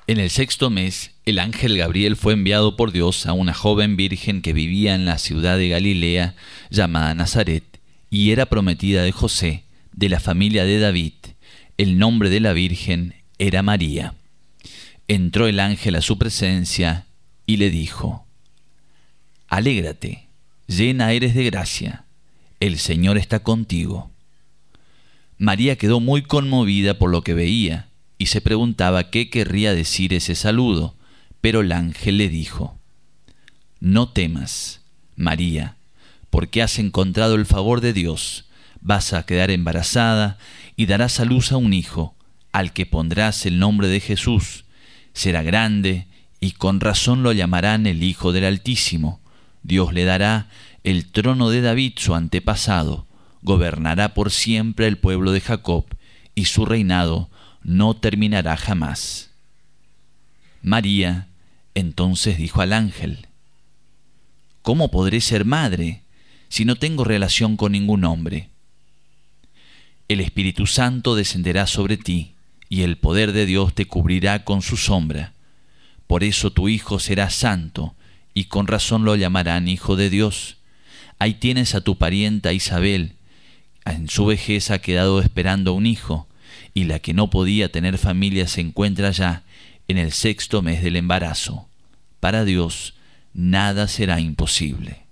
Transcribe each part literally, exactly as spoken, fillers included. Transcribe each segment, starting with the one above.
En el sexto mes, el ángel Gabriel fue enviado por Dios a una joven virgen que vivía en la ciudad de Galilea, llamada Nazaret, y era prometida de José, de la familia de David. El nombre de la virgen era María. Entró el ángel a su presencia y le dijo: Alégrate, llena eres de gracia, el Señor está contigo. María quedó muy conmovida por lo que veía y se preguntaba qué querría decir ese saludo, pero el ángel le dijo: No temas, María, porque has encontrado el favor de Dios. Vas a quedar embarazada y darás a luz a un hijo, al que pondrás el nombre de Jesús. Será grande y con razón lo llamarán el Hijo del Altísimo. Dios le dará el trono de David, su antepasado. Gobernará por siempre el pueblo de Jacob, y su reinado no terminará jamás. María entonces dijo al ángel: ¿Cómo podré ser madre si no tengo relación con ningún hombre? El Espíritu Santo descenderá sobre ti, y el poder de Dios te cubrirá con su sombra. Por eso tu hijo será santo, y con razón lo llamarán Hijo de Dios. Ahí tienes a tu parienta Isabel. En su vejez ha quedado esperando un hijo, y la que no podía tener familia se encuentra ya en el sexto mes del embarazo. Para Dios nada será imposible.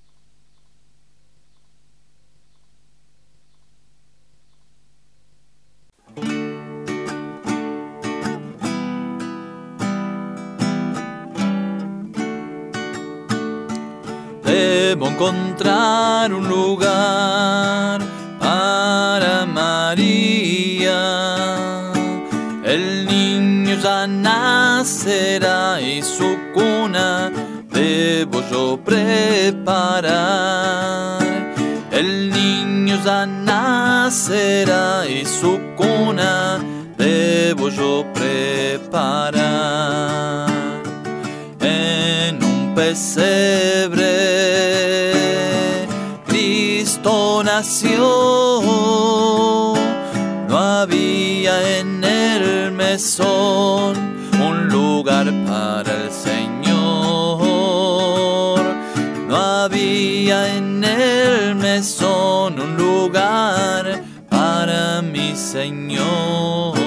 Debo encontrar un lugar para María. El niño ya nacerá y su cuna debo yo preparar. El niño ya nacerá y su cuna debo yo preparar. En un pesebre Cristo nació. No había en el mesón un lugar para el Señor. No había en el mesón un lugar para mi Señor.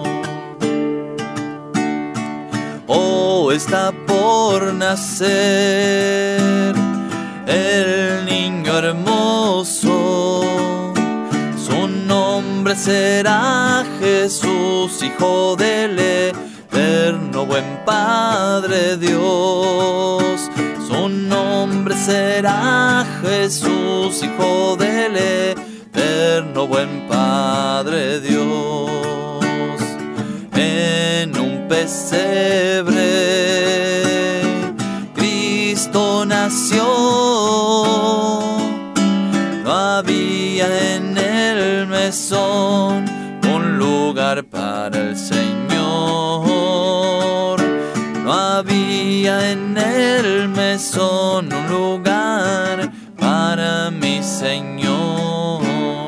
Oh, está por nacer el niño hermoso. Su nombre será Jesús, Hijo del eterno buen Padre Dios. Su nombre será Jesús, Hijo del eterno buen Padre Dios. En un pesebre Cristo nació. No había en el mesón un lugar para el Señor. No había en el mesón un lugar para mi Señor.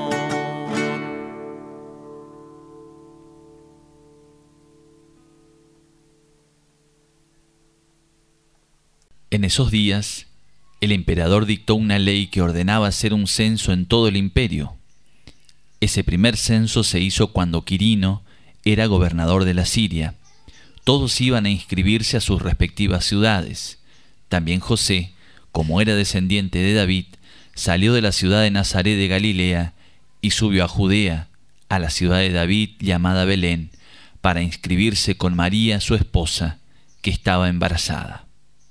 En esos días, el emperador dictó una ley que ordenaba hacer un censo en todo el imperio. Ese primer censo se hizo cuando Quirino era gobernador de la Siria. Todos iban a inscribirse a sus respectivas ciudades. También José, como era descendiente de David, salió de la ciudad de Nazaret de Galilea y subió a Judea, a la ciudad de David llamada Belén, para inscribirse con María, su esposa, que estaba embarazada.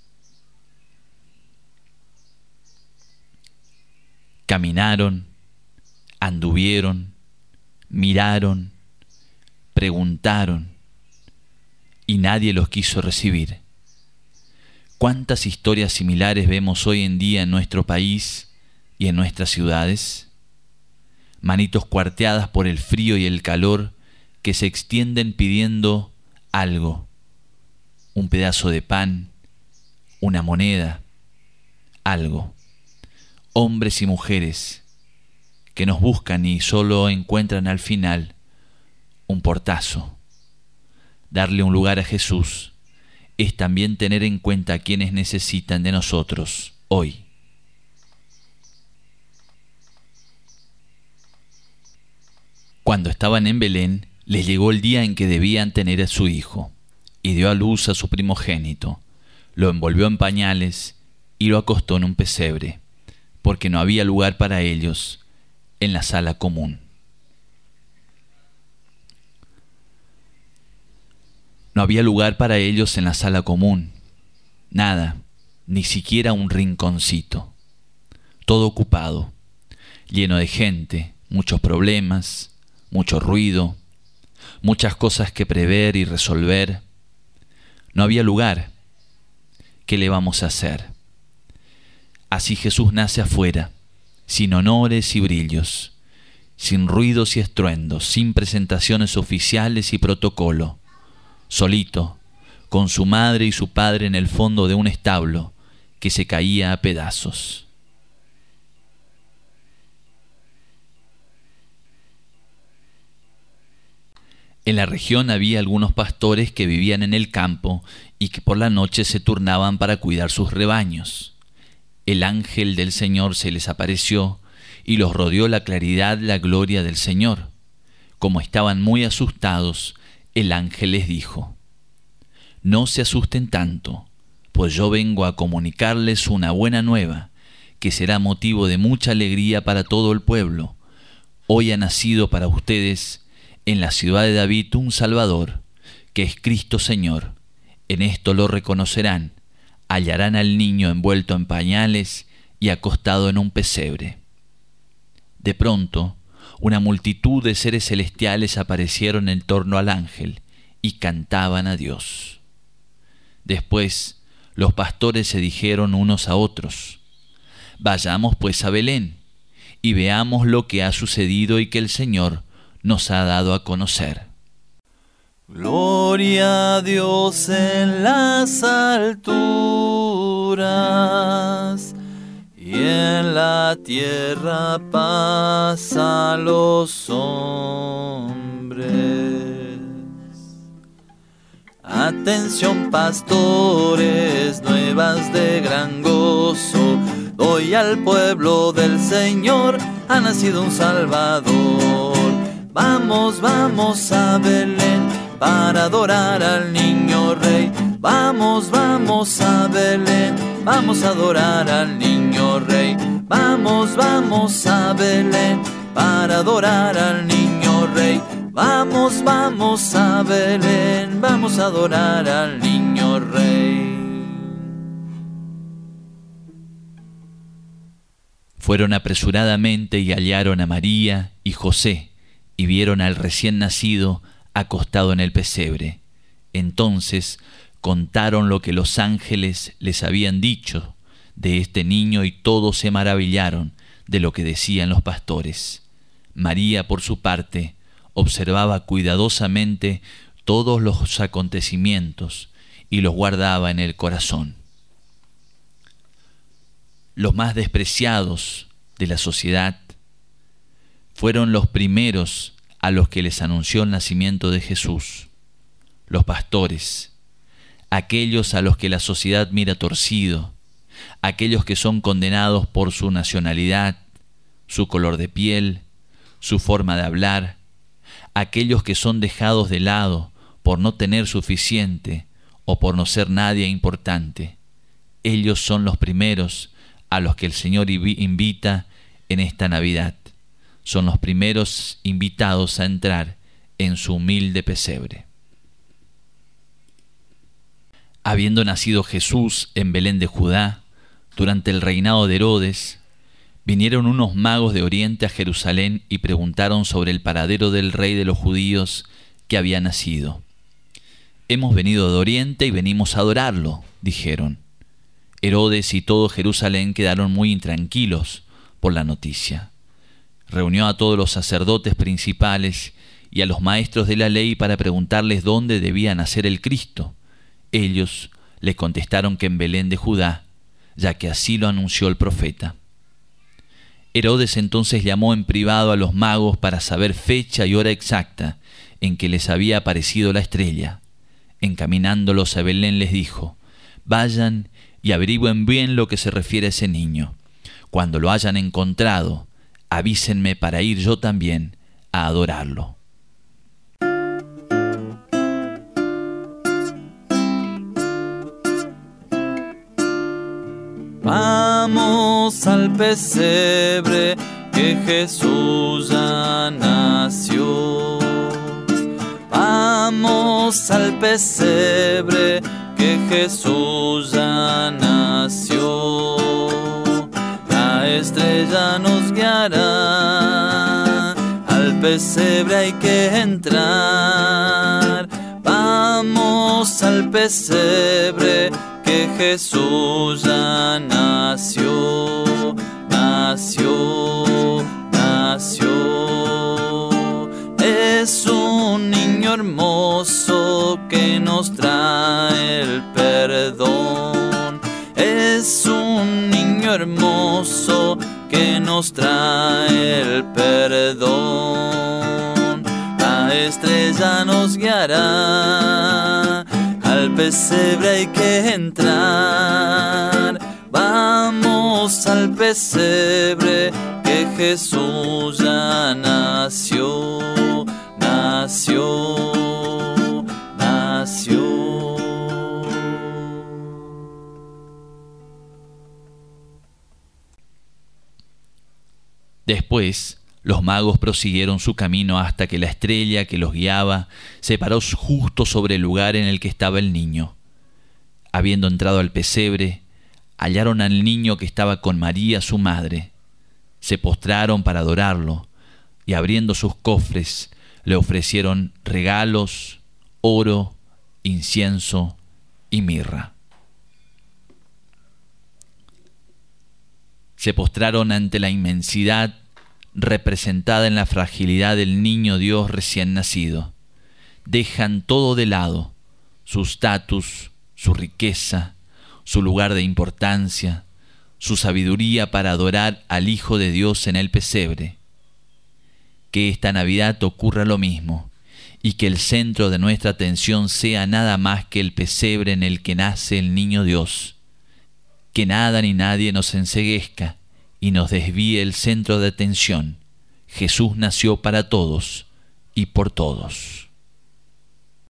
Caminaron, anduvieron, miraron, preguntaron, y nadie los quiso recibir. ¿Cuántas historias similares vemos hoy en día en nuestro país y en nuestras ciudades? Manitos cuarteadas por el frío y el calor que se extienden pidiendo algo, un pedazo de pan, una moneda, algo. Hombres y mujeres que nos buscan y solo encuentran al final un portazo. Darle un lugar a Jesús es también tener en cuenta a quienes necesitan de nosotros hoy. Cuando estaban en Belén, les llegó el día en que debían tener a su hijo, y dio a luz a su primogénito. Lo envolvió en pañales y lo acostó en un pesebre, porque no había lugar para ellos en la sala común. No había lugar para ellos en la sala común. Nada, ni siquiera un rinconcito. Todo ocupado, lleno de gente, muchos problemas, mucho ruido, muchas cosas que prever y resolver. No había lugar. ¿Qué le vamos a hacer? Así Jesús nace afuera, sin honores y brillos, sin ruidos y estruendos, sin presentaciones oficiales y protocolo, solito, con su madre y su padre en el fondo de un establo que se caía a pedazos. En la región había algunos pastores que vivían en el campo y que por la noche se turnaban para cuidar sus rebaños. El ángel del Señor se les apareció y los rodeó la claridad, la gloria del Señor. Como estaban muy asustados, el ángel les dijo: «No se asusten tanto, pues yo vengo a comunicarles una buena nueva, que será motivo de mucha alegría para todo el pueblo. Hoy ha nacido para ustedes en la ciudad de David un Salvador, que es Cristo Señor. En esto lo reconocerán, hallarán al niño envuelto en pañales y acostado en un pesebre». De pronto, una multitud de seres celestiales aparecieron en torno al ángel y cantaban a Dios. Después, los pastores se dijeron unos a otros: «Vayamos pues a Belén y veamos lo que ha sucedido y que el Señor nos ha dado a conocer». Gloria a Dios en las alturas y en la tierra paz a los hombres. Atención pastores, nuevas de gran gozo, hoy al pueblo del Señor ha nacido un Salvador. Vamos, vamos a Belén para adorar al niño rey. Vamos, vamos a Belén, vamos a adorar al niño rey. Vamos, vamos a Belén para adorar al niño rey. Vamos, vamos a Belén, vamos a adorar al niño rey. Fueron apresuradamente y hallaron a María y José, y vieron al recién nacido acostado en el pesebre. Entonces contaron lo que los ángeles les habían dicho de este niño, y todos se maravillaron de lo que decían los pastores. María, por su parte, observaba cuidadosamente todos los acontecimientos y los guardaba en el corazón. Los más despreciados de la sociedad fueron los primeros a los que les anunció el nacimiento de Jesús: los pastores, aquellos a los que la sociedad mira torcido, aquellos que son condenados por su nacionalidad, su color de piel, su forma de hablar, aquellos que son dejados de lado por no tener suficiente o por no ser nadie importante. Ellos son los primeros a los que el Señor invita en esta Navidad. Son los primeros invitados a entrar en su humilde pesebre. Habiendo nacido Jesús en Belén de Judá, durante el reinado de Herodes, vinieron unos magos de Oriente a Jerusalén y preguntaron sobre el paradero del rey de los judíos que había nacido. «Hemos venido de Oriente y venimos a adorarlo», dijeron. Herodes y todo Jerusalén quedaron muy intranquilos por la noticia. Reunió a todos los sacerdotes principales y a los maestros de la ley para preguntarles dónde debía nacer el Cristo. Ellos le contestaron que en Belén de Judá, ya que así lo anunció el profeta. Herodes entonces llamó en privado a los magos para saber fecha y hora exacta en que les había aparecido la estrella. encaminándolos a Belén, les dijo: vayan y averigüen bien lo que se refiere a ese niño. Cuando lo hayan encontrado, avísenme para ir yo también a adorarlo. Vamos al pesebre, que Jesús ya nació. Vamos al pesebre, que Jesús ya nació. La estrella nos guiará, al pesebre hay que entrar. Vamos al pesebre, que Jesús ya nació, nació, nació. Es un niño hermoso que nos trae el perdón. Es un niño hermoso que nos trae el perdón. La estrella nos guiará, al pesebre hay que entrar. Vamos al pesebre, que Jesús ya nació, nació, nació. Después, los magos prosiguieron su camino hasta que la estrella que los guiaba se paró justo sobre el lugar en el que estaba el niño. Habiendo entrado al pesebre, hallaron al niño que estaba con María, su madre. Se postraron para adorarlo y, abriendo sus cofres, le ofrecieron regalos, oro, incienso y mirra. Se postraron ante la inmensidad representada en la fragilidad del niño Dios recién nacido. Dejan todo de lado, su estatus, su riqueza, su lugar de importancia, su sabiduría, para adorar al Hijo de Dios en el pesebre. Que esta Navidad ocurra lo mismo, y que el centro de nuestra atención sea nada más que el pesebre en el que nace el niño Dios. Que nada ni nadie nos enceguezca y nos desvíe el centro de atención. Jesús nació para todos y por todos.